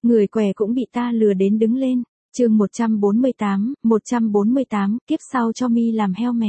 Người què cũng bị ta lừa đến đứng lên. Chương 148, kiếp sau cho mi làm heo mẹ.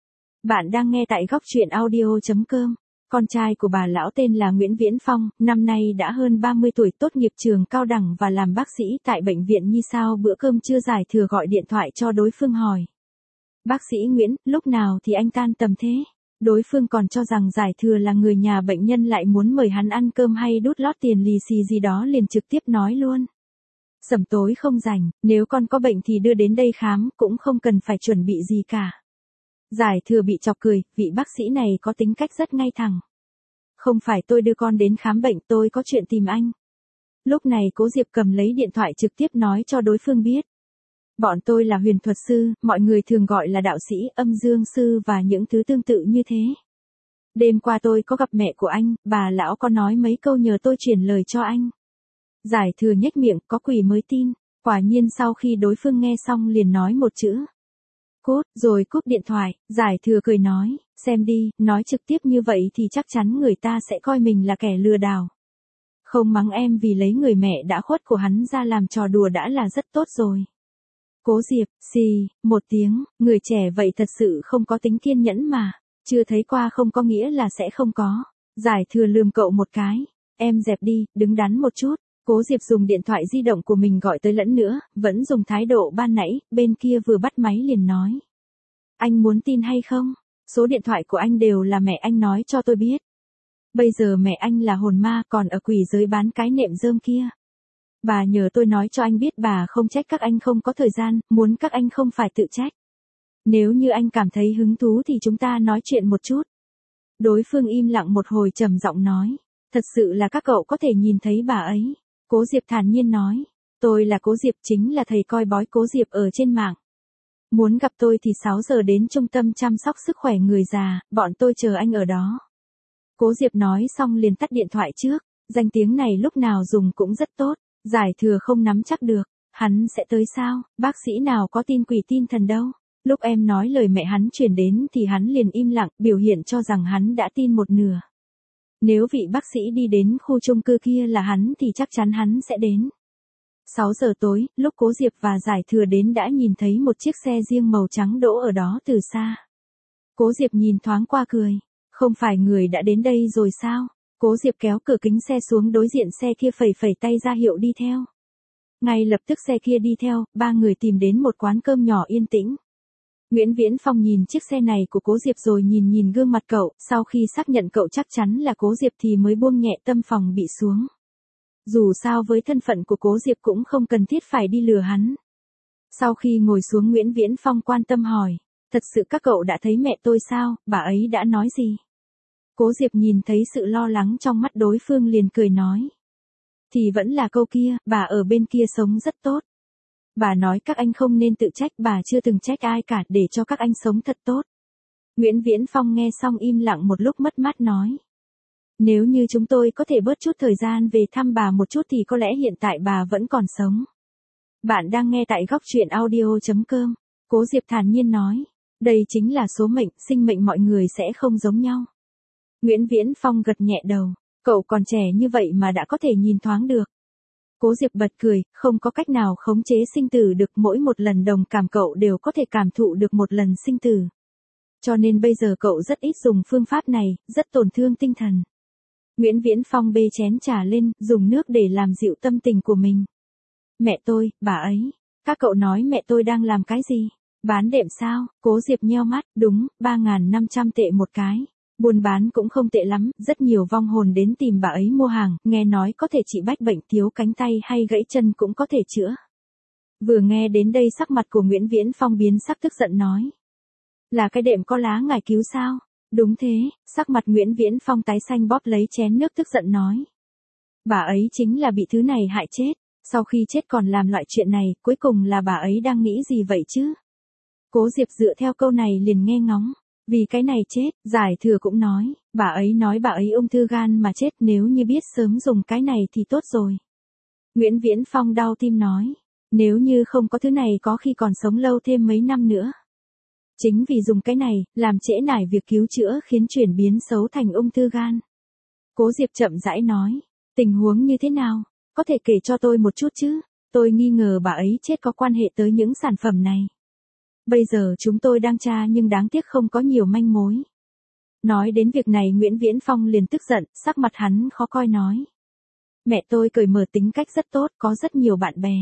Bạn đang nghe tại góc truyện audio.com. Con trai của bà lão tên là Nguyễn Viễn Phong, năm nay đã hơn 30 tuổi, tốt nghiệp trường cao đẳng và làm bác sĩ tại bệnh viện Nhi. Sau bữa cơm trưa Giải Thừa gọi điện thoại cho đối phương hỏi: "Bác sĩ Nguyễn, lúc nào thì anh tan tầm thế?" Đối phương còn cho rằng Giải Thừa là người nhà bệnh nhân lại muốn mời hắn ăn cơm hay đút lót tiền lì xì gì đó, liền trực tiếp nói luôn: "Sẩm tối không rảnh, nếu con có bệnh thì đưa đến đây khám, cũng không cần phải chuẩn bị gì cả." Giải Thừa bị chọc cười, vị bác sĩ này có tính cách rất ngay thẳng. "Không phải tôi đưa con đến khám bệnh, tôi có chuyện tìm anh." Lúc này Cố Diệp cầm lấy điện thoại trực tiếp nói cho đối phương biết: "Bọn tôi là huyền thuật sư, mọi người thường gọi là đạo sĩ, âm dương sư và những thứ tương tự như thế. Đêm qua tôi có gặp mẹ của anh, bà lão có nói mấy câu nhờ tôi truyền lời cho anh." Giải Thừa nhếch miệng, có quỷ mới tin. Quả nhiên sau khi đối phương nghe xong liền nói một chữ: "Cút", rồi cúp điện thoại. Giải Thừa cười nói: "Xem đi, nói trực tiếp như vậy thì chắc chắn người ta sẽ coi mình là kẻ lừa đảo. Không mắng em vì lấy người mẹ đã khuất của hắn ra làm trò đùa đã là rất tốt rồi." Cố Diệp, xì, một tiếng, người trẻ vậy thật sự không có tính kiên nhẫn mà. Chưa thấy qua không có nghĩa là sẽ không có. Giải Thừa lườm cậu một cái: "Em dẹp đi, đứng đắn một chút." Cố Diệp dùng điện thoại di động của mình gọi tới lẫn nữa, vẫn dùng thái độ ban nãy, bên kia vừa bắt máy liền nói: "Anh muốn tin hay không? Số điện thoại của anh đều là mẹ anh nói cho tôi biết. Bây giờ mẹ anh là hồn ma, còn ở quỷ giới bán cái nệm rơm kia. Bà nhờ tôi nói cho anh biết bà không trách các anh không có thời gian, muốn các anh không phải tự trách. Nếu như anh cảm thấy hứng thú thì chúng ta nói chuyện một chút." Đối phương im lặng một hồi trầm giọng nói: "Thật sự là các cậu có thể nhìn thấy bà ấy." Cố Diệp thản nhiên nói: "Tôi là Cố Diệp, chính là thầy coi bói Cố Diệp ở trên mạng. Muốn gặp tôi thì 6 giờ đến trung tâm chăm sóc sức khỏe người già, bọn tôi chờ anh ở đó." Cố Diệp nói xong liền tắt điện thoại trước. Danh tiếng này lúc nào dùng cũng rất tốt. Giải Thừa không nắm chắc được, hắn sẽ tới sao, bác sĩ nào có tin quỷ tin thần đâu. Lúc em nói lời mẹ hắn truyền đến thì hắn liền im lặng, biểu hiện cho rằng hắn đã tin một nửa. Nếu vị bác sĩ đi đến khu chung cư kia là hắn thì chắc chắn hắn sẽ đến. 6 giờ tối, lúc Cố Diệp và Giải Thừa đến đã nhìn thấy một chiếc xe riêng màu trắng đỗ ở đó từ xa. Cố Diệp nhìn thoáng qua cười: "Không phải người đã đến đây rồi sao?" Cố Diệp kéo cửa kính xe xuống, đối diện xe kia phẩy phẩy tay ra hiệu đi theo. Ngay lập tức xe kia đi theo, ba người tìm đến một quán cơm nhỏ yên tĩnh. Nguyễn Viễn Phong nhìn chiếc xe này của Cố Diệp rồi nhìn nhìn gương mặt cậu, sau khi xác nhận cậu chắc chắn là Cố Diệp thì mới buông nhẹ tâm phòng bị xuống. Dù sao với thân phận của Cố Diệp cũng không cần thiết phải đi lừa hắn. Sau khi ngồi xuống, Nguyễn Viễn Phong quan tâm hỏi: "Thật sự các cậu đã thấy mẹ tôi sao, bà ấy đã nói gì?" Cố Diệp nhìn thấy sự lo lắng trong mắt đối phương liền cười nói: "Thì vẫn là câu kia, bà ở bên kia sống rất tốt. Bà nói các anh không nên tự trách, bà chưa từng trách ai cả, để cho các anh sống thật tốt." Nguyễn Viễn Phong nghe xong im lặng một lúc mất mát nói: "Nếu như chúng tôi có thể bớt chút thời gian về thăm bà một chút thì có lẽ hiện tại bà vẫn còn sống." Bạn đang nghe tại góc truyện audio.com. Cố Diệp thản nhiên nói: "Đây chính là số mệnh, sinh mệnh mọi người sẽ không giống nhau." Nguyễn Viễn Phong gật nhẹ đầu: "Cậu còn trẻ như vậy mà đã có thể nhìn thoáng được." Cố Diệp bật cười: "Không có cách nào khống chế sinh tử được, mỗi một lần đồng cảm cậu đều có thể cảm thụ được một lần sinh tử. Cho nên bây giờ cậu rất ít dùng phương pháp này, rất tổn thương tinh thần." Nguyễn Viễn Phong bê chén trà lên, dùng nước để làm dịu tâm tình của mình. "Mẹ tôi, bà ấy. Các cậu nói mẹ tôi đang làm cái gì? Bán đệm sao?" Cố Diệp nheo mắt: "Đúng, 3.500 tệ một cái. Buôn bán cũng không tệ lắm, rất nhiều vong hồn đến tìm bà ấy mua hàng, nghe nói có thể trị bách bệnh, thiếu cánh tay hay gãy chân cũng có thể chữa." Vừa nghe đến đây sắc mặt của Nguyễn Viễn Phong biến sắc, tức giận nói: "Là cái đệm có lá ngải cứu sao?" "Đúng thế." Sắc mặt Nguyễn Viễn Phong tái xanh, bóp lấy chén nước tức giận nói: "Bà ấy chính là bị thứ này hại chết, sau khi chết còn làm loại chuyện này, cuối cùng là bà ấy đang nghĩ gì vậy chứ?" Cố Diệp dựa theo câu này liền nghe ngóng: "Vì cái này chết." Giải Thừa cũng nói: "Bà ấy nói bà ấy ung thư gan mà chết, nếu như biết sớm dùng cái này thì tốt rồi." Nguyễn Viễn Phong đau tim nói: "Nếu như không có thứ này có khi còn sống lâu thêm mấy năm nữa. Chính vì dùng cái này, làm trễ nải việc cứu chữa khiến chuyển biến xấu thành ung thư gan." Cố Diệp chậm rãi nói: "Tình huống như thế nào?" có thể kể cho tôi một chút chứ? Tôi nghi ngờ bà ấy chết có quan hệ tới những sản phẩm này. Bây giờ chúng tôi đang tra nhưng đáng tiếc không có nhiều manh mối. Nói đến việc này Nguyễn Viễn Phong liền tức giận, sắc mặt hắn khó coi nói. Mẹ tôi cởi mở tính cách rất tốt, có rất nhiều bạn bè.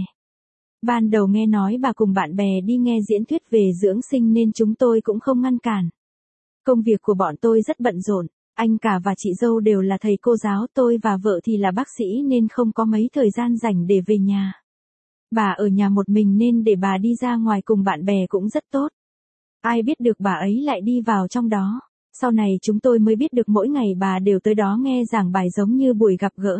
Ban đầu nghe nói bà cùng bạn bè đi nghe diễn thuyết về dưỡng sinh nên chúng tôi cũng không ngăn cản. Công việc của bọn tôi rất bận rộn, anh cả và chị dâu đều là thầy cô giáo, tôi và vợ thì là bác sĩ nên không có mấy thời gian rảnh để về nhà. Bà ở nhà một mình nên để bà đi ra ngoài cùng bạn bè cũng rất tốt. Ai biết được bà ấy lại đi vào trong đó. Sau này chúng tôi mới biết được mỗi ngày bà đều tới đó nghe giảng bài giống như buổi gặp gỡ.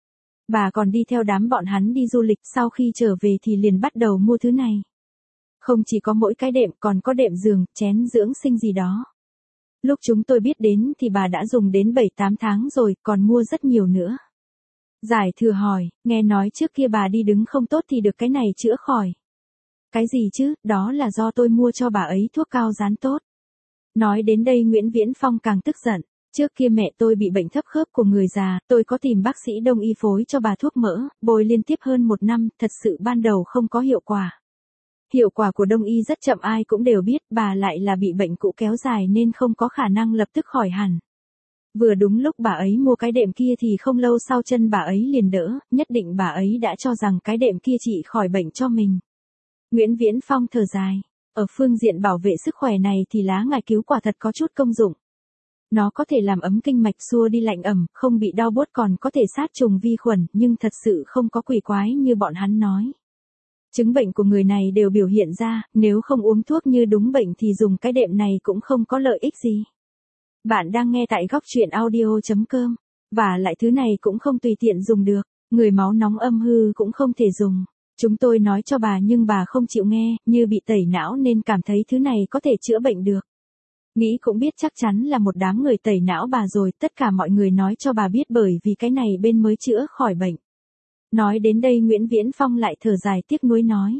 Bà còn đi theo đám bọn hắn đi du lịch, sau khi trở về thì liền bắt đầu mua thứ này. Không chỉ có mỗi cái đệm còn có đệm giường, chén dưỡng sinh gì đó. Lúc chúng tôi biết đến thì bà đã dùng đến 7-8 tháng rồi, còn mua rất nhiều nữa. Giải Thừa hỏi, nghe nói trước kia bà đi đứng không tốt thì được cái này chữa khỏi. Cái gì chứ, đó là do tôi mua cho bà ấy thuốc cao dán tốt. Nói đến đây Nguyễn Viễn Phong càng tức giận. Trước kia mẹ tôi bị bệnh thấp khớp của người già, tôi có tìm bác sĩ đông y phối cho bà thuốc mỡ, bôi liên tiếp hơn 1 năm, thật sự ban đầu không có hiệu quả. Hiệu quả của đông y rất chậm, ai cũng đều biết, bà lại là bị bệnh cũ kéo dài nên không có khả năng lập tức khỏi hẳn. Vừa đúng lúc bà ấy mua cái đệm kia thì không lâu sau chân bà ấy liền đỡ, nhất định bà ấy đã cho rằng cái đệm kia trị khỏi bệnh cho mình. Nguyễn Viễn Phong thở dài, ở phương diện bảo vệ sức khỏe này thì lá ngải cứu quả thật có chút công dụng. Nó có thể làm ấm kinh mạch, xua đi lạnh ẩm, không bị đau buốt, còn có thể sát trùng vi khuẩn, nhưng thật sự không có quỷ quái như bọn hắn nói. Chứng bệnh của người này đều biểu hiện ra, nếu không uống thuốc như đúng bệnh thì dùng cái đệm này cũng không có lợi ích gì. Bạn đang nghe tại góc truyện audio.com, và lại thứ này cũng không tùy tiện dùng được, người máu nóng âm hư cũng không thể dùng. Chúng tôi nói cho bà nhưng bà không chịu nghe, như bị tẩy não nên cảm thấy thứ này có thể chữa bệnh được. Nghĩ cũng biết chắc chắn là một đám người tẩy não bà rồi, tất cả mọi người nói cho bà biết bởi vì cái này bên mới chữa khỏi bệnh. Nói đến đây Nguyễn Viễn Phong lại thở dài tiếc nuối nói.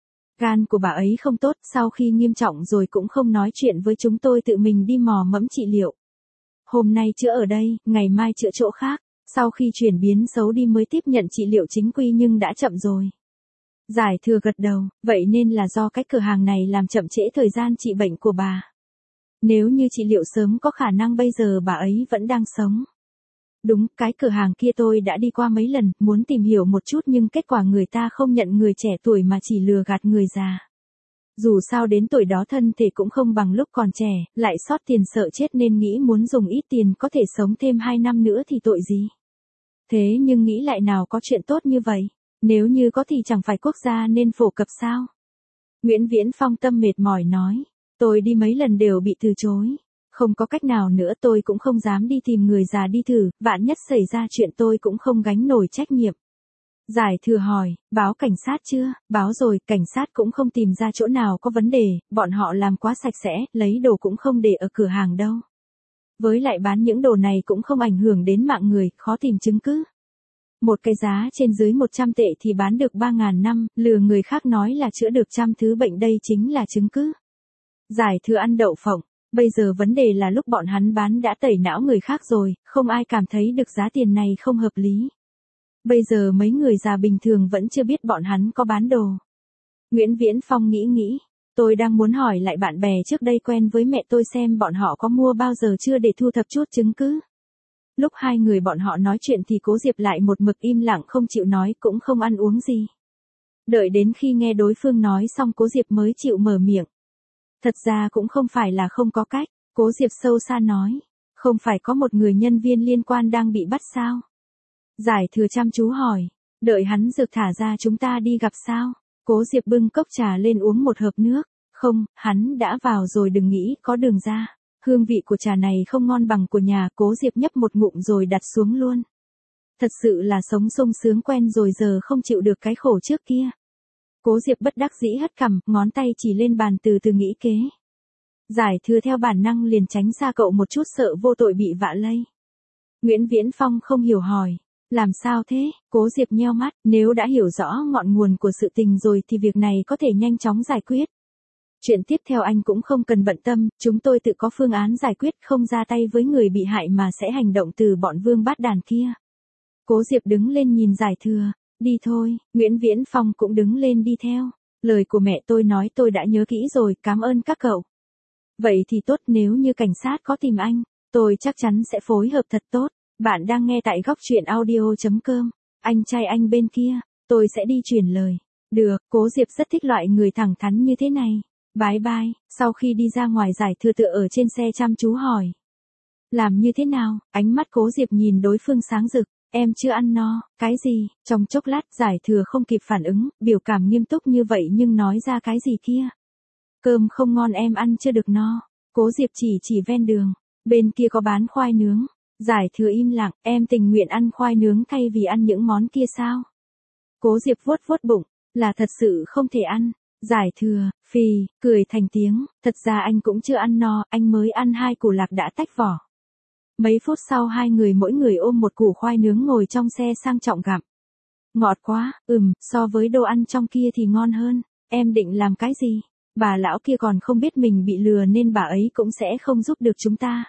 Gan của bà ấy không tốt, sau khi nghiêm trọng rồi cũng không nói chuyện với chúng tôi, tự mình đi mò mẫm trị liệu. Hôm nay chữa ở đây, ngày mai chữa chỗ khác, sau khi chuyển biến xấu đi mới tiếp nhận trị liệu chính quy nhưng đã chậm rồi. Giải Thừa gật đầu, vậy nên là do cái cửa hàng này làm chậm trễ thời gian trị bệnh của bà. Nếu như trị liệu sớm có khả năng bây giờ bà ấy vẫn đang sống. Đúng, cái cửa hàng kia tôi đã đi qua mấy lần, muốn tìm hiểu một chút nhưng kết quả người ta không nhận người trẻ tuổi mà chỉ lừa gạt người già. Dù sao đến tuổi đó thân thể cũng không bằng lúc còn trẻ, lại sót tiền sợ chết nên nghĩ muốn dùng ít tiền có thể sống thêm 2 năm nữa thì tội gì. Thế nhưng nghĩ lại nào có chuyện tốt như vậy, nếu như có thì chẳng phải quốc gia nên phổ cập sao? Nguyễn Viễn Phong tâm mệt mỏi nói, tôi đi mấy lần đều bị từ chối. Không có cách nào nữa, tôi cũng không dám đi tìm người già đi thử, vạn nhất xảy ra chuyện tôi cũng không gánh nổi trách nhiệm. Giải Thừa hỏi, báo cảnh sát chưa? Báo rồi, cảnh sát cũng không tìm ra chỗ nào có vấn đề, bọn họ làm quá sạch sẽ, lấy đồ cũng không để ở cửa hàng đâu. Với lại bán những đồ này cũng không ảnh hưởng đến mạng người, khó tìm chứng cứ. Một cái giá trên dưới 100 tệ thì bán được 3.000 năm, lừa người khác nói là chữa được trăm thứ bệnh, đây chính là chứng cứ. Giải Thừa ăn đậu phộng. Bây giờ vấn đề là lúc bọn hắn bán đã tẩy não người khác rồi, không ai cảm thấy được giá tiền này không hợp lý. Bây giờ mấy người già bình thường vẫn chưa biết bọn hắn có bán đồ. Nguyễn Viễn Phong nghĩ, tôi đang muốn hỏi lại bạn bè trước đây quen với mẹ tôi xem bọn họ có mua bao giờ chưa để thu thập chút chứng cứ. Lúc hai người bọn họ nói chuyện thì Cố Diệp lại một mực im lặng không chịu nói, cũng không ăn uống gì. Đợi đến khi nghe đối phương nói xong Cố Diệp mới chịu mở miệng. Thật ra cũng không phải là không có cách, Cố Diệp sâu xa nói. Không phải có một người nhân viên liên quan đang bị bắt sao? Giải Thừa chăm chú hỏi. Đợi hắn được thả ra chúng ta đi gặp sao? Cố Diệp bưng cốc trà lên uống một hớp nước. Không, hắn đã vào rồi, đừng nghĩ có đường ra. Hương vị của trà này không ngon bằng của nhà. Cố Diệp nhấp một ngụm rồi đặt xuống luôn. Thật sự là sống sung sướng quen rồi giờ không chịu được cái khổ trước kia. Cố Diệp bất đắc dĩ hất cằm, ngón tay chỉ lên bàn từ từ nghĩ kế. Giải Thừa theo bản năng liền tránh xa cậu một chút, sợ vô tội bị vạ lây. Nguyễn Viễn Phong không hiểu hỏi. Làm sao thế? Cố Diệp nheo mắt, nếu đã hiểu rõ ngọn nguồn của sự tình rồi thì việc này có thể nhanh chóng giải quyết. Chuyện tiếp theo anh cũng không cần bận tâm, chúng tôi tự có phương án giải quyết, không ra tay với người bị hại mà sẽ hành động từ bọn vương bát đàn kia. Cố Diệp đứng lên nhìn Giải Thừa, Đi thôi, Nguyễn Viễn Phong cũng đứng lên đi theo. Lời của mẹ tôi nói tôi đã nhớ kỹ rồi, cảm ơn các cậu. Vậy thì tốt, nếu như cảnh sát có tìm anh, tôi chắc chắn sẽ phối hợp thật tốt. Bạn đang nghe tại góc truyện audio.com. Anh trai anh bên kia, tôi sẽ đi truyền lời. Được, Cố Diệp rất thích loại người thẳng thắn như thế này. Bye bye, sau khi đi ra ngoài Giải Thừa tựa ở trên xe chăm chú hỏi. Làm như thế nào? Ánh mắt Cố Diệp nhìn đối phương sáng rực. Em chưa ăn no, cái gì? Trong chốc lát Giải Thừa không kịp phản ứng, biểu cảm nghiêm túc như vậy nhưng nói ra cái gì kia. Cơm không ngon em ăn chưa được no. Cố Diệp chỉ ven đường, bên kia có bán khoai nướng. Giải Thừa im lặng, em tình nguyện ăn khoai nướng thay vì ăn những món kia sao? Cố Diệp vuốt vuốt bụng, là thật sự không thể ăn. Giải Thừa, phì, cười thành tiếng, thật ra anh cũng chưa ăn no, anh mới ăn 2 củ lạc đã tách vỏ. Mấy phút sau hai người mỗi người ôm một củ khoai nướng ngồi trong xe sang trọng gặm. Ngọt quá, so với đồ ăn trong kia thì ngon hơn. Em định làm cái gì? Bà lão kia còn không biết mình bị lừa nên bà ấy cũng sẽ không giúp được chúng ta.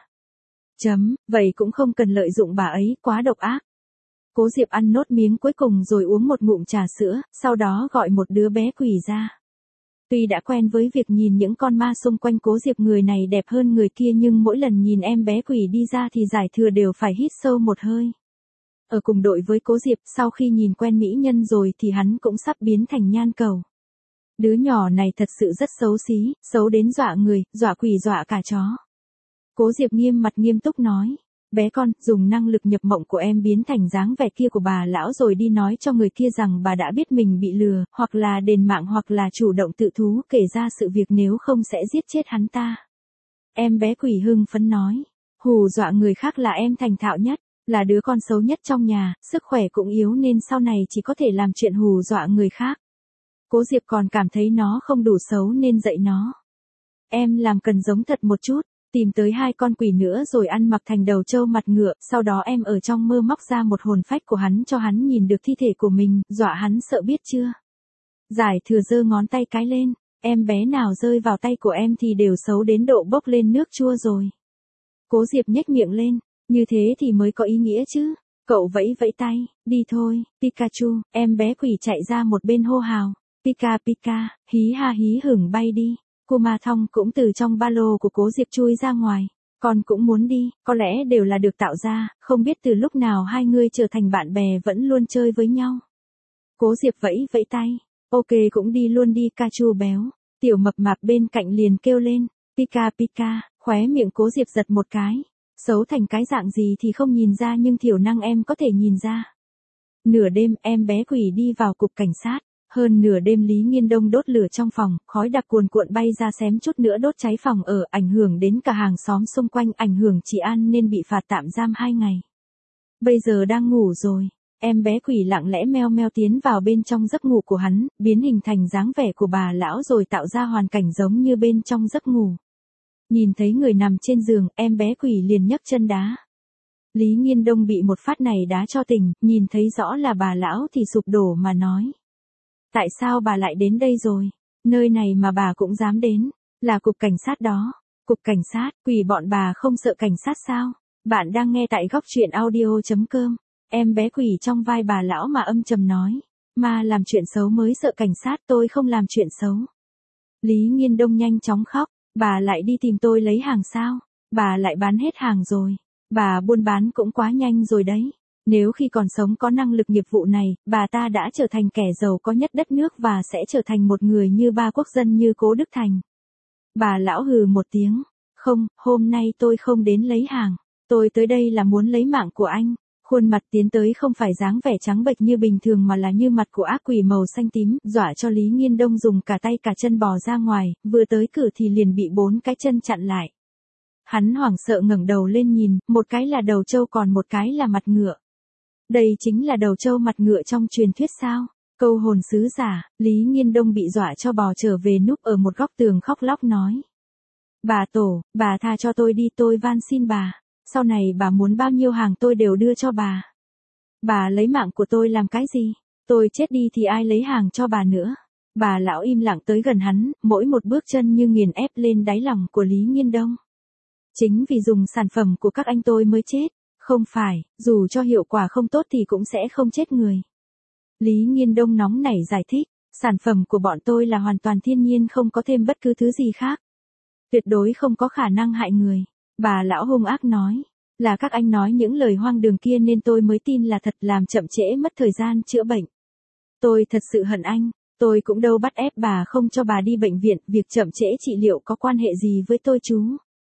Vậy cũng không cần lợi dụng bà ấy, quá độc ác. Cố Diệp ăn nốt miếng cuối cùng rồi uống một ngụm trà sữa, sau đó gọi một đứa bé quỷ ra. Tuy đã quen với việc nhìn những con ma xung quanh Cố Diệp người này đẹp hơn người kia nhưng mỗi lần nhìn em bé quỷ đi ra thì Giải Thừa đều phải hít sâu một hơi. Ở cùng đội với Cố Diệp, sau khi nhìn quen mỹ nhân rồi thì hắn cũng sắp biến thành nhan cầu. Đứa nhỏ này thật sự rất xấu xí, xấu đến dọa người, dọa quỷ dọa cả chó. Cố Diệp nghiêm mặt nghiêm túc nói. Bé con, dùng năng lực nhập mộng của em biến thành dáng vẻ kia của bà lão rồi đi nói cho người kia rằng bà đã biết mình bị lừa, hoặc là đền mạng hoặc là chủ động tự thú kể ra sự việc, nếu không sẽ giết chết hắn ta. Em bé quỷ hưng phấn nói. Hù dọa người khác là em thành thạo nhất, là đứa con xấu nhất trong nhà, sức khỏe cũng yếu nên sau này chỉ có thể làm chuyện hù dọa người khác. Cố Diệp còn cảm thấy nó không đủ xấu nên dạy nó. Em làm cần giống thật một chút. Tìm tới 2 con quỷ nữa rồi ăn mặc thành đầu trâu mặt ngựa, sau đó em ở trong mơ móc ra một hồn phách của hắn cho hắn nhìn được thi thể của mình, dọa hắn sợ biết chưa? Giải Thừa giơ ngón tay cái lên, em bé nào rơi vào tay của em thì đều xấu đến độ bốc lên nước chua rồi. Cố Diệp nhếch miệng lên, như thế thì mới có ý nghĩa chứ. Cậu vẫy vẫy tay, đi thôi, Pikachu, em bé quỷ chạy ra một bên hô hào. Pika Pika, hí ha hí hửng bay đi. Kuma Thong cũng từ trong ba lô của Cố Diệp chui ra ngoài. Con cũng muốn đi, có lẽ đều là được tạo ra, không biết từ lúc nào hai người trở thành bạn bè vẫn luôn chơi với nhau. Cố Diệp vẫy vẫy tay, ok cũng đi luôn đi Kachu béo. Tiểu mập mạp bên cạnh liền kêu lên, Pika Pika, khóe miệng Cố Diệp giật một cái. Xấu thành cái dạng gì thì không nhìn ra nhưng thiểu năng em có thể nhìn ra. Nửa đêm em bé quỷ đi vào cục cảnh sát. Hơn nửa đêm Lý Nghiên Đông đốt lửa trong phòng, khói đặc cuồn cuộn bay ra xém chút nữa đốt cháy phòng ở, ảnh hưởng đến cả hàng xóm xung quanh, ảnh hưởng chị An nên bị phạt tạm giam 2 ngày. Bây giờ đang ngủ rồi, em bé quỷ lặng lẽ meo meo tiến vào bên trong giấc ngủ của hắn, biến hình thành dáng vẻ của bà lão rồi tạo ra hoàn cảnh giống như bên trong giấc ngủ. Nhìn thấy người nằm trên giường, em bé quỷ liền nhấc chân đá. Lý Nghiên Đông bị một phát này đá cho tỉnh, nhìn thấy rõ là bà lão thì sụp đổ mà nói. Tại sao bà lại đến đây rồi? Nơi này mà bà cũng dám đến, là cục cảnh sát đó. Cục cảnh sát, quỷ bọn bà không sợ cảnh sát sao? Bạn đang nghe tại góc truyện audio.com. Em bé quỷ trong vai bà lão mà âm trầm nói. Mà làm chuyện xấu mới sợ cảnh sát, tôi không làm chuyện xấu. Lý Nghiên Đông nhanh chóng khóc, bà lại đi tìm tôi lấy hàng sao? Bà lại bán hết hàng rồi. Bà buôn bán cũng quá nhanh rồi đấy. Nếu khi còn sống có năng lực nghiệp vụ này, bà ta đã trở thành kẻ giàu có nhất đất nước và sẽ trở thành một người như ba quốc dân như Cố Đức Thành. Bà lão hừ một tiếng. Không, hôm nay tôi không đến lấy hàng. Tôi tới đây là muốn lấy mạng của anh. Khuôn mặt tiến tới không phải dáng vẻ trắng bệch như bình thường mà là như mặt của ác quỷ màu xanh tím, dọa cho Lý Nghiên Đông dùng cả tay cả chân bò ra ngoài, vừa tới cửa thì liền bị 4 cái chân chặn lại. Hắn hoảng sợ ngẩng đầu lên nhìn, một cái là đầu trâu còn một cái là mặt ngựa. Đây chính là đầu trâu mặt ngựa trong truyền thuyết sao? Câu hồn sứ giả, Lý Nghiên Đông bị dọa cho bò trở về núp ở một góc tường khóc lóc nói. Bà tổ, bà tha cho tôi đi, tôi van xin bà. Sau này bà muốn bao nhiêu hàng tôi đều đưa cho bà. Bà lấy mạng của tôi làm cái gì? Tôi chết đi thì ai lấy hàng cho bà nữa? Bà lão im lặng tới gần hắn, mỗi một bước chân như nghiền ép lên đáy lòng của Lý Nghiên Đông. Chính vì dùng sản phẩm của các anh tôi mới chết. Không phải, dù cho hiệu quả không tốt thì cũng sẽ không chết người. Lý Nghiên Đông nóng nảy giải thích, sản phẩm của bọn tôi là hoàn toàn thiên nhiên không có thêm bất cứ thứ gì khác. Tuyệt đối không có khả năng hại người. Bà lão hung ác nói, là các anh nói những lời hoang đường kia nên tôi mới tin là thật, làm chậm trễ mất thời gian chữa bệnh. Tôi thật sự hận anh, tôi cũng đâu bắt ép bà không cho bà đi bệnh viện, việc chậm trễ trị liệu có quan hệ gì với tôi chú.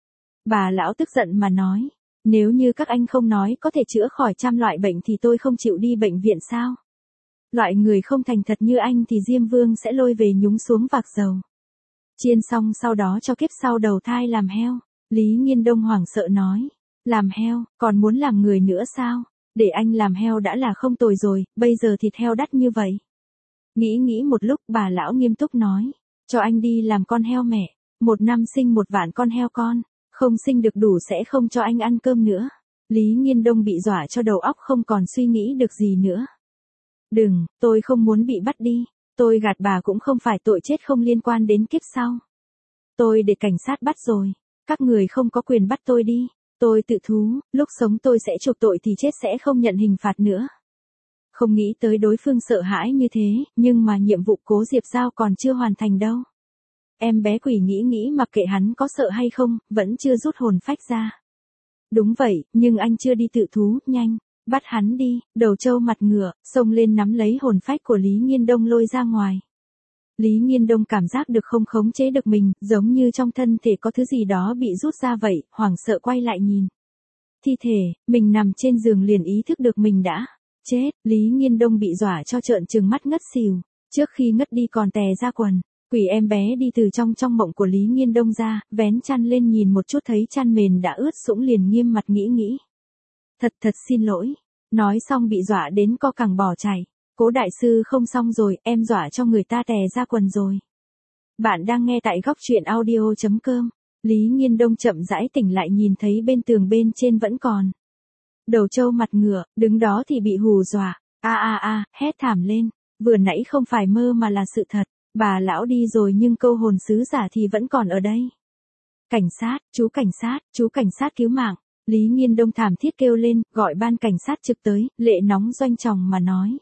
Bà lão tức giận mà nói, nếu như các anh không nói có thể chữa khỏi trăm loại bệnh thì tôi không chịu đi bệnh viện sao? Loại người không thành thật như anh thì Diêm Vương sẽ lôi về nhúng xuống vạc dầu. Chiên xong sau đó cho kiếp sau đầu thai làm heo. Lý Nghiên Đông hoảng sợ nói, làm heo, còn muốn làm người nữa sao? Để anh làm heo đã là không tồi rồi, bây giờ thịt heo đắt như vậy. Nghĩ một lúc bà lão nghiêm túc nói, cho anh đi làm con heo mẹ, 1 năm sinh 1 vạn con heo con, không sinh được đủ sẽ không cho anh ăn cơm nữa. Lý Nghiên Đông bị dọa cho đầu óc không còn suy nghĩ được gì nữa. Đừng, tôi không muốn bị bắt đi, tôi gạt bà cũng không phải tội chết không liên quan đến kiếp sau. Tôi để cảnh sát bắt rồi, các người không có quyền bắt tôi đi, tôi tự thú, lúc sống tôi sẽ chuộc tội thì chết sẽ không nhận hình phạt nữa. Không nghĩ tới đối phương sợ hãi như thế, nhưng mà nhiệm vụ Cố Diệp giao còn chưa hoàn thành đâu. Em bé quỷ nghĩ mặc kệ hắn có sợ hay không, vẫn chưa rút hồn phách ra. Đúng vậy, nhưng anh chưa đi tự thú, nhanh, bắt hắn đi, đầu trâu mặt ngựa, xông lên nắm lấy hồn phách của Lý Nghiên Đông lôi ra ngoài. Lý Nghiên Đông cảm giác được không khống chế được mình, giống như trong thân thể có thứ gì đó bị rút ra vậy, hoảng sợ quay lại nhìn. Thi thể, mình nằm trên giường liền ý thức được mình đã chết, Lý Nghiên Đông bị dọa cho trợn trừng mắt ngất xỉu, trước khi ngất đi còn tè ra quần. Quỷ em bé đi từ trong mộng của Lý Nghiên Đông ra, vén chăn lên nhìn một chút thấy chăn mền đã ướt sũng liền nghiêm mặt nghĩ. Thật xin lỗi. Nói xong bị dọa đến co cẳng bỏ chạy. Cố đại sư không xong rồi, em dọa cho người ta tè ra quần rồi. Bạn đang nghe tại góc truyện audio.com. Lý Nghiên Đông chậm rãi tỉnh lại nhìn thấy bên tường bên trên vẫn còn. Đầu trâu mặt ngựa, đứng đó thì bị hù dọa. Hét thảm lên. Vừa nãy không phải mơ mà là sự thật. Bà lão đi rồi nhưng câu hồn sứ giả thì vẫn còn ở đây. Cảnh sát, chú cảnh sát cứu mạng. Lý Nghiên Đông thảm thiết kêu lên, gọi ban cảnh sát trực tới, lệ nóng doanh tròng mà nói.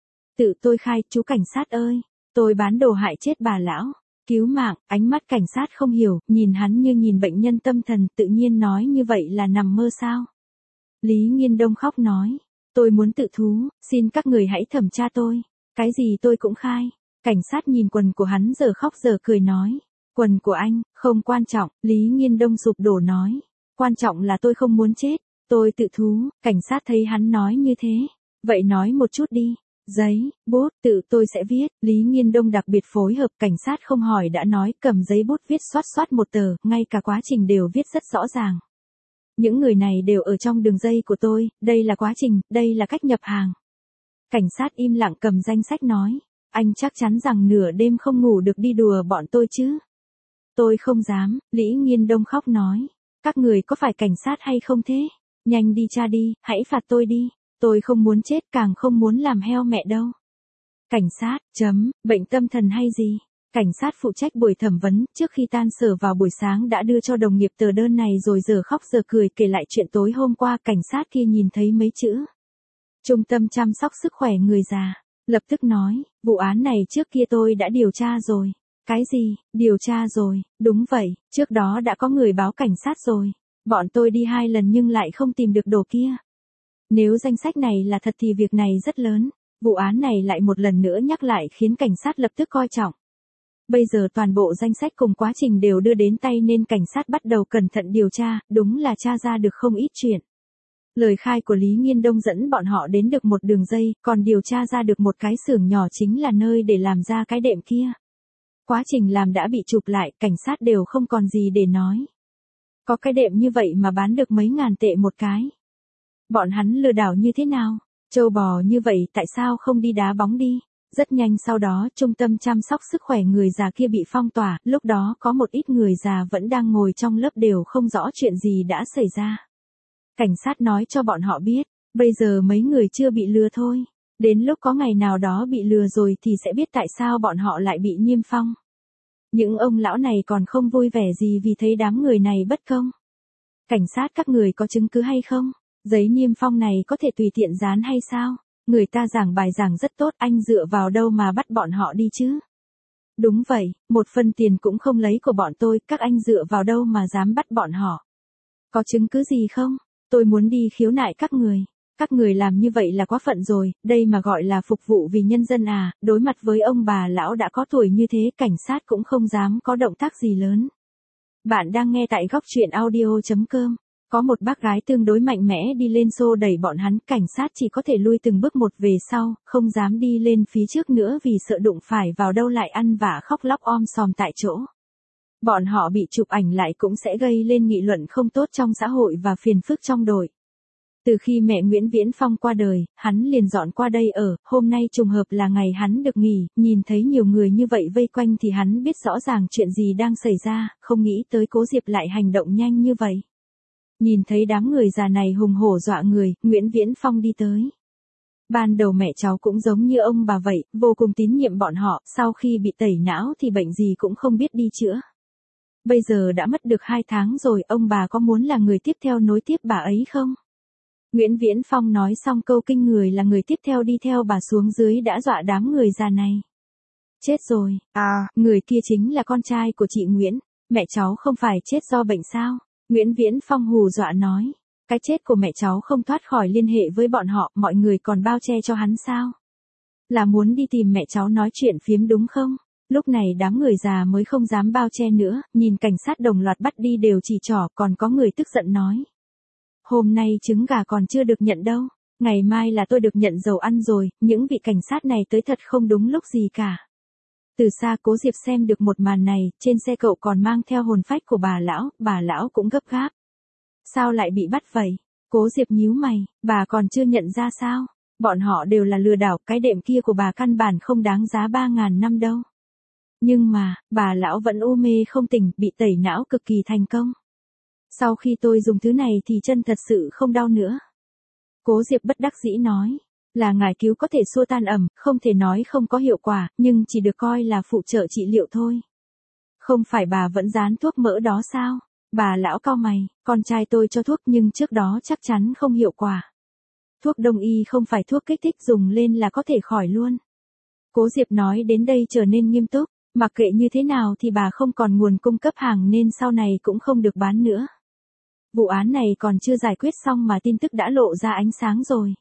Tự tôi khai, chú cảnh sát ơi, tôi bán đồ hại chết bà lão. Cứu mạng, ánh mắt cảnh sát không hiểu, nhìn hắn như nhìn bệnh nhân tâm thần, tự nhiên nói như vậy là nằm mơ sao. Lý Nghiên Đông khóc nói, tôi muốn tự thú, xin các người hãy thẩm tra tôi. Cái gì tôi cũng khai. Cảnh sát nhìn quần của hắn giờ khóc giờ cười nói. Quần của anh, không quan trọng, Lý Nghiên Đông sụp đổ nói. Quan trọng là tôi không muốn chết, tôi tự thú, cảnh sát thấy hắn nói như thế. Vậy nói một chút đi, giấy, bút, tự tôi sẽ viết, Lý Nghiên Đông đặc biệt phối hợp, cảnh sát không hỏi đã nói, cầm giấy bút viết xoát một tờ, ngay cả quá trình đều viết rất rõ ràng. Những người này đều ở trong đường dây của tôi, đây là quá trình, đây là cách nhập hàng. Cảnh sát im lặng cầm danh sách nói, anh chắc chắn rằng nửa đêm không ngủ được đi đùa bọn tôi chứ? Tôi không dám, Lý Nghiên Đông khóc nói. Các người có phải cảnh sát hay không thế? Nhanh đi tra đi, hãy phạt tôi đi. Tôi không muốn chết càng không muốn làm heo mẹ đâu. Cảnh sát, bệnh tâm thần hay gì? Cảnh sát phụ trách buổi thẩm vấn, trước khi tan sở vào buổi sáng đã đưa cho đồng nghiệp tờ đơn này rồi giờ khóc giờ cười kể lại chuyện tối hôm qua. Cảnh sát kia nhìn thấy mấy chữ. Trung tâm chăm sóc sức khỏe người già. Lập tức nói, vụ án này trước kia tôi đã điều tra rồi. Cái gì, điều tra rồi, đúng vậy, trước đó đã có người báo cảnh sát rồi. Bọn tôi đi 2 lần nhưng lại không tìm được đồ kia. Nếu danh sách này là thật thì việc này rất lớn. Vụ án này lại một lần nữa nhắc lại khiến cảnh sát lập tức coi trọng. Bây giờ toàn bộ danh sách cùng quá trình đều đưa đến tay nên cảnh sát bắt đầu cẩn thận điều tra, đúng là tra ra được không ít chuyện. Lời khai của Lý Nghiên Đông dẫn bọn họ đến được một đường dây, còn điều tra ra được một cái xưởng nhỏ chính là nơi để làm ra cái đệm kia. Quá trình làm đã bị chụp lại, cảnh sát đều không còn gì để nói. Có cái đệm như vậy mà bán được mấy ngàn tệ một cái. Bọn hắn lừa đảo như thế nào? Trâu bò như vậy tại sao không đi đá bóng đi? Rất nhanh sau đó trung tâm chăm sóc sức khỏe người già kia bị phong tỏa, lúc đó có một ít người già vẫn đang ngồi trong lớp đều không rõ chuyện gì đã xảy ra. Cảnh sát nói cho bọn họ biết, bây giờ mấy người chưa bị lừa thôi. Đến lúc có ngày nào đó bị lừa rồi thì sẽ biết tại sao bọn họ lại bị niêm phong. Những ông lão này còn không vui vẻ gì vì thấy đám người này bất công. Cảnh sát các người có chứng cứ hay không? Giấy niêm phong này có thể tùy tiện dán hay sao? người ta giảng bài giảng rất tốt, anh dựa vào đâu mà bắt bọn họ đi chứ? Đúng vậy, một phân tiền cũng không lấy của bọn tôi, các anh dựa vào đâu mà dám bắt bọn họ? Có chứng cứ gì không? Tôi muốn đi khiếu nại các người. Các người làm như vậy là quá phận rồi, đây mà gọi là phục vụ vì nhân dân à, đối mặt với ông bà lão đã có tuổi như thế, cảnh sát cũng không dám có động tác gì lớn. Bạn đang nghe tại góc truyện audio.com. Có một bác gái tương đối mạnh mẽ đi lên xô đẩy bọn hắn, cảnh sát chỉ có thể lui từng bước một về sau, không dám đi lên phía trước nữa vì sợ đụng phải vào đâu lại ăn vạ khóc lóc om sòm tại chỗ. Bọn họ bị chụp ảnh lại cũng sẽ gây lên nghị luận không tốt trong xã hội và phiền phức trong đội. Từ khi mẹ Nguyễn Viễn Phong qua đời, hắn liền dọn qua đây ở, hôm nay trùng hợp là ngày hắn được nghỉ, nhìn thấy nhiều người như vậy vây quanh thì hắn biết rõ ràng chuyện gì đang xảy ra, không nghĩ tới Cố Diệp lại hành động nhanh như vậy. Nhìn thấy đám người già này hùng hổ dọa người, Nguyễn Viễn Phong đi tới. Ban đầu mẹ cháu cũng giống như ông bà vậy, vô cùng tín nhiệm bọn họ, sau khi bị tẩy não thì bệnh gì cũng không biết đi chữa. Bây giờ đã mất được 2 tháng rồi, ông bà có muốn là người tiếp theo nối tiếp bà ấy không? Nguyễn Viễn Phong nói xong câu kinh người là người tiếp theo đi theo bà xuống dưới đã dọa đám người già này. Chết rồi, người kia chính là con trai của chị Nguyễn, mẹ cháu không phải chết do bệnh sao? Nguyễn Viễn Phong hù dọa nói, cái chết của mẹ cháu không thoát khỏi liên hệ với bọn họ, mọi người còn bao che cho hắn sao? Là muốn đi tìm mẹ cháu nói chuyện phiếm đúng không? Lúc này đám người già mới không dám bao che nữa, nhìn cảnh sát đồng loạt bắt đi đều chỉ trỏ, còn có người tức giận nói. Hôm nay trứng gà còn chưa được nhận đâu, ngày mai là tôi được nhận dầu ăn rồi, những vị cảnh sát này tới thật không đúng lúc gì cả. Từ xa Cố Diệp xem được một màn này, trên xe cậu còn mang theo hồn phách của bà lão cũng gấp gáp. Sao lại bị bắt vậy? Cố Diệp nhíu mày, bà còn chưa nhận ra sao? Bọn họ đều là lừa đảo, cái đệm kia của bà căn bản không đáng giá 3.000 năm đâu. Nhưng mà, bà lão vẫn u mê không tỉnh, bị tẩy não cực kỳ thành công. Sau khi tôi dùng thứ này thì chân thật sự không đau nữa. Cố Diệp bất đắc dĩ nói, là ngải cứu có thể xua tan ẩm, không thể nói không có hiệu quả, nhưng chỉ được coi là phụ trợ trị liệu thôi. Không phải bà vẫn dán thuốc mỡ đó sao? Bà lão cau mày, con trai tôi cho thuốc nhưng trước đó chắc chắn không hiệu quả. Thuốc đông y không phải thuốc kích thích, dùng lên là có thể khỏi luôn. Cố Diệp nói đến đây trở nên nghiêm túc, mặc kệ như thế nào thì bà không còn nguồn cung cấp hàng nên sau này cũng không được bán nữa. Vụ án này còn chưa giải quyết xong mà tin tức đã lộ ra ánh sáng rồi.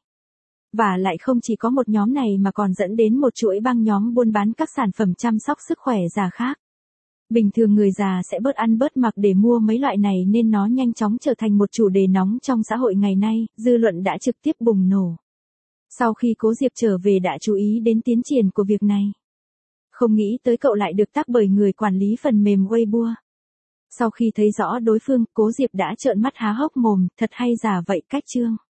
Và lại không chỉ có một nhóm này mà còn dẫn đến một chuỗi băng nhóm buôn bán các sản phẩm chăm sóc sức khỏe già khác. Bình thường người già sẽ bớt ăn bớt mặc để mua mấy loại này nên nó nhanh chóng trở thành một chủ đề nóng trong xã hội ngày nay, dư luận đã trực tiếp bùng nổ. Sau khi Cố Diệp trở về đã chú ý đến tiến triển của việc này. Không nghĩ tới cậu lại được tag bởi người quản lý phần mềm Weibo. Sau khi thấy rõ đối phương, Cố Diệp đã trợn mắt há hốc mồm, thật hay giả vậy cách chương.